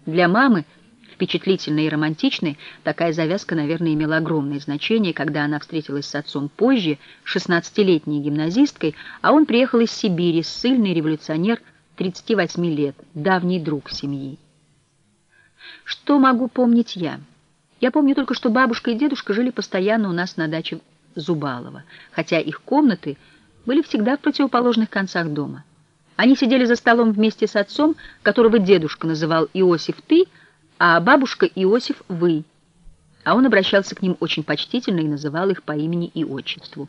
Для мамы, впечатлительной и романтичной, такая завязка, наверное, имела огромное значение, когда она встретилась с отцом позже, 16-летней гимназисткой, а он приехал из Сибири, ссыльный революционер 38 лет, давний друг семьи. Что могу помнить я? Я помню только, что бабушка и дедушка жили постоянно у нас на даче Зубалова, хотя их комнаты были всегда в противоположных концах дома. Они сидели за столом вместе с отцом, которого дедушка называл Иосиф «ты», а бабушка Иосиф «вы». А он обращался к ним очень почтительно и называл их по имени и отчеству.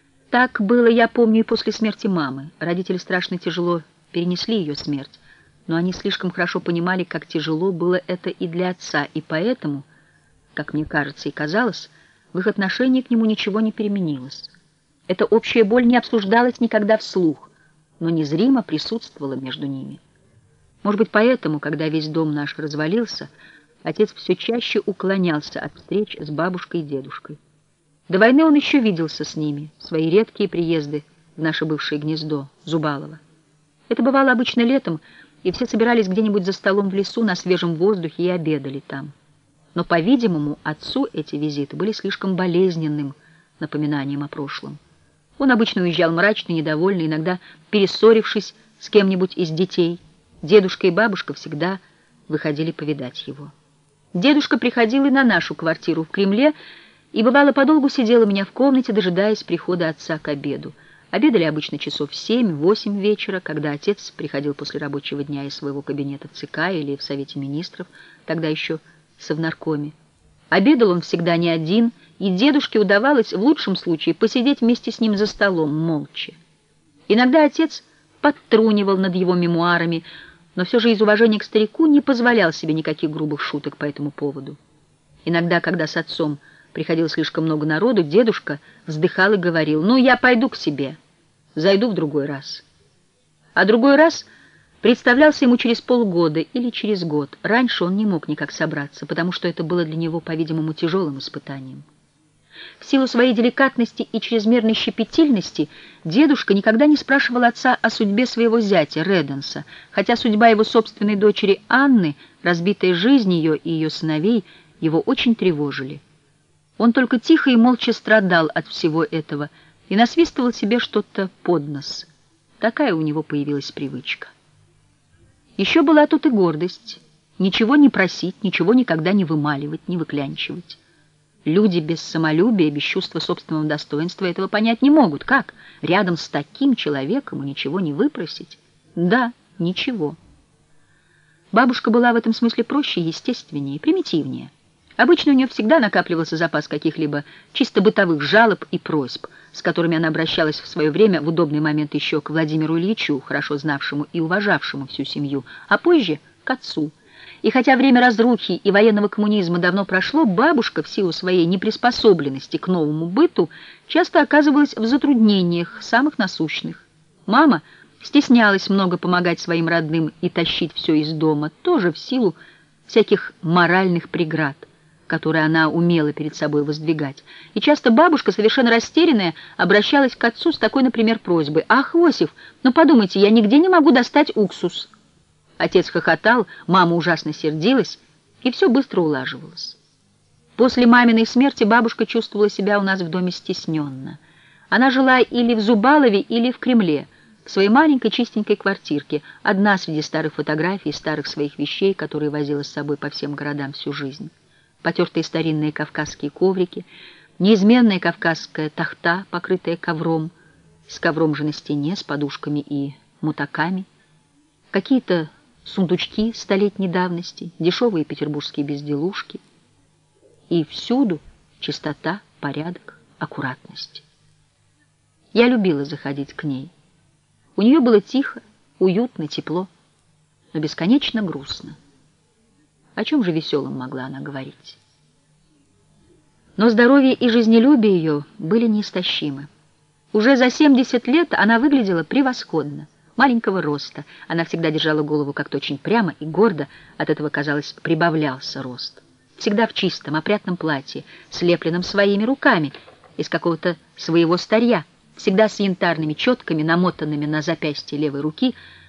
Так было, я помню, и после смерти мамы. Родители страшно тяжело перенесли ее смерть, но они слишком хорошо понимали, как тяжело было это и для отца, и поэтому, как мне кажется и казалось, в их отношении к нему ничего не переменилось. Эта общая боль не обсуждалась никогда вслух, но незримо присутствовала между ними. Может быть, поэтому, когда весь дом наш развалился, отец все чаще уклонялся от встреч с бабушкой и дедушкой. До войны он еще виделся с ними, свои редкие приезды в наше бывшее гнездо, Зубалово. Это бывало обычно летом, и все собирались где-нибудь за столом в лесу на свежем воздухе и обедали там. Но, по-видимому, отцу эти визиты были слишком болезненным напоминанием о прошлом. Он обычно уезжал мрачный, недовольный, иногда перессорившись с кем-нибудь из детей. Дедушка и бабушка всегда выходили повидать его. Дедушка приходил и на нашу квартиру в Кремле, и бывало подолгу сидел у меня в комнате, дожидаясь прихода отца к обеду. Обедали обычно часов в 7-8 вечера, когда отец приходил после рабочего дня из своего кабинета в ЦК или в Совете Министров, тогда еще Совнаркоме. Обедал он всегда не один, и дедушке удавалось в лучшем случае посидеть вместе с ним за столом, молча. Иногда отец подтрунивал над его мемуарами, но все же из уважения к старику не позволял себе никаких грубых шуток по этому поводу. Иногда, когда с отцом приходило слишком много народу, дедушка вздыхал и говорил: «Ну, я пойду к себе, зайду в другой раз». А другой раз представлялся ему через полгода или через год. Раньше он не мог никак собраться, потому что это было для него, по-видимому, тяжелым испытанием. В силу своей деликатности и чрезмерной щепетильности дедушка никогда не спрашивал отца о судьбе своего зятя Реденса, хотя судьба его собственной дочери Анны, разбитая жизнь ее и ее сыновей, его очень тревожили. Он только тихо и молча страдал от всего этого и насвистывал себе что-то под нос. Такая у него появилась привычка. Еще была тут и гордость. Ничего не просить, ничего никогда не вымаливать, не выклянчивать. Люди без самолюбия, без чувства собственного достоинства этого понять не могут. Как? Рядом с таким человеком и ничего не выпросить? Да, ничего. Бабушка была в этом смысле проще, естественнее, примитивнее. Обычно у нее всегда накапливался запас каких-либо чисто бытовых жалоб и просьб, с которыми она обращалась в свое время в удобный момент еще к Владимиру Ильичу, хорошо знавшему и уважавшему всю семью, а позже к отцу. И хотя время разрухи и военного коммунизма давно прошло, бабушка в силу своей неприспособленности к новому быту часто оказывалась в затруднениях самых насущных. Мама стеснялась много помогать своим родным и тащить все из дома, тоже в силу всяких моральных преград, которые она умела перед собой воздвигать. И часто бабушка, совершенно растерянная, обращалась к отцу с такой, например, просьбой: «Ах, Осип, ну подумайте, я нигде не могу достать уксус». Отец хохотал, мама ужасно сердилась, и все быстро улаживалось. После маминой смерти бабушка чувствовала себя у нас в доме стесненно. Она жила или в Зубалове, или в Кремле, в своей маленькой чистенькой квартирке, одна среди старых фотографий и старых своих вещей, которые возила с собой по всем городам всю жизнь. Потертые старинные кавказские коврики, неизменная кавказская тахта, покрытая ковром, с ковром же на стене, с подушками и мутаками, какие-то сундучки столетней давности, дешевые петербургские безделушки. И всюду чистота, порядок, аккуратность. Я любила заходить к ней. У нее было тихо, уютно, тепло, но бесконечно грустно. О чем же веселом могла она говорить? Но здоровье и жизнелюбие ее были неистощимы. Уже за 70 лет она выглядела превосходно. Маленького роста, она всегда держала голову как-то очень прямо и гордо, от этого, казалось, прибавлялся рост. Всегда в чистом, опрятном платье, слепленном своими руками, из какого-то своего старья, всегда с янтарными четками, намотанными на запястье левой руки,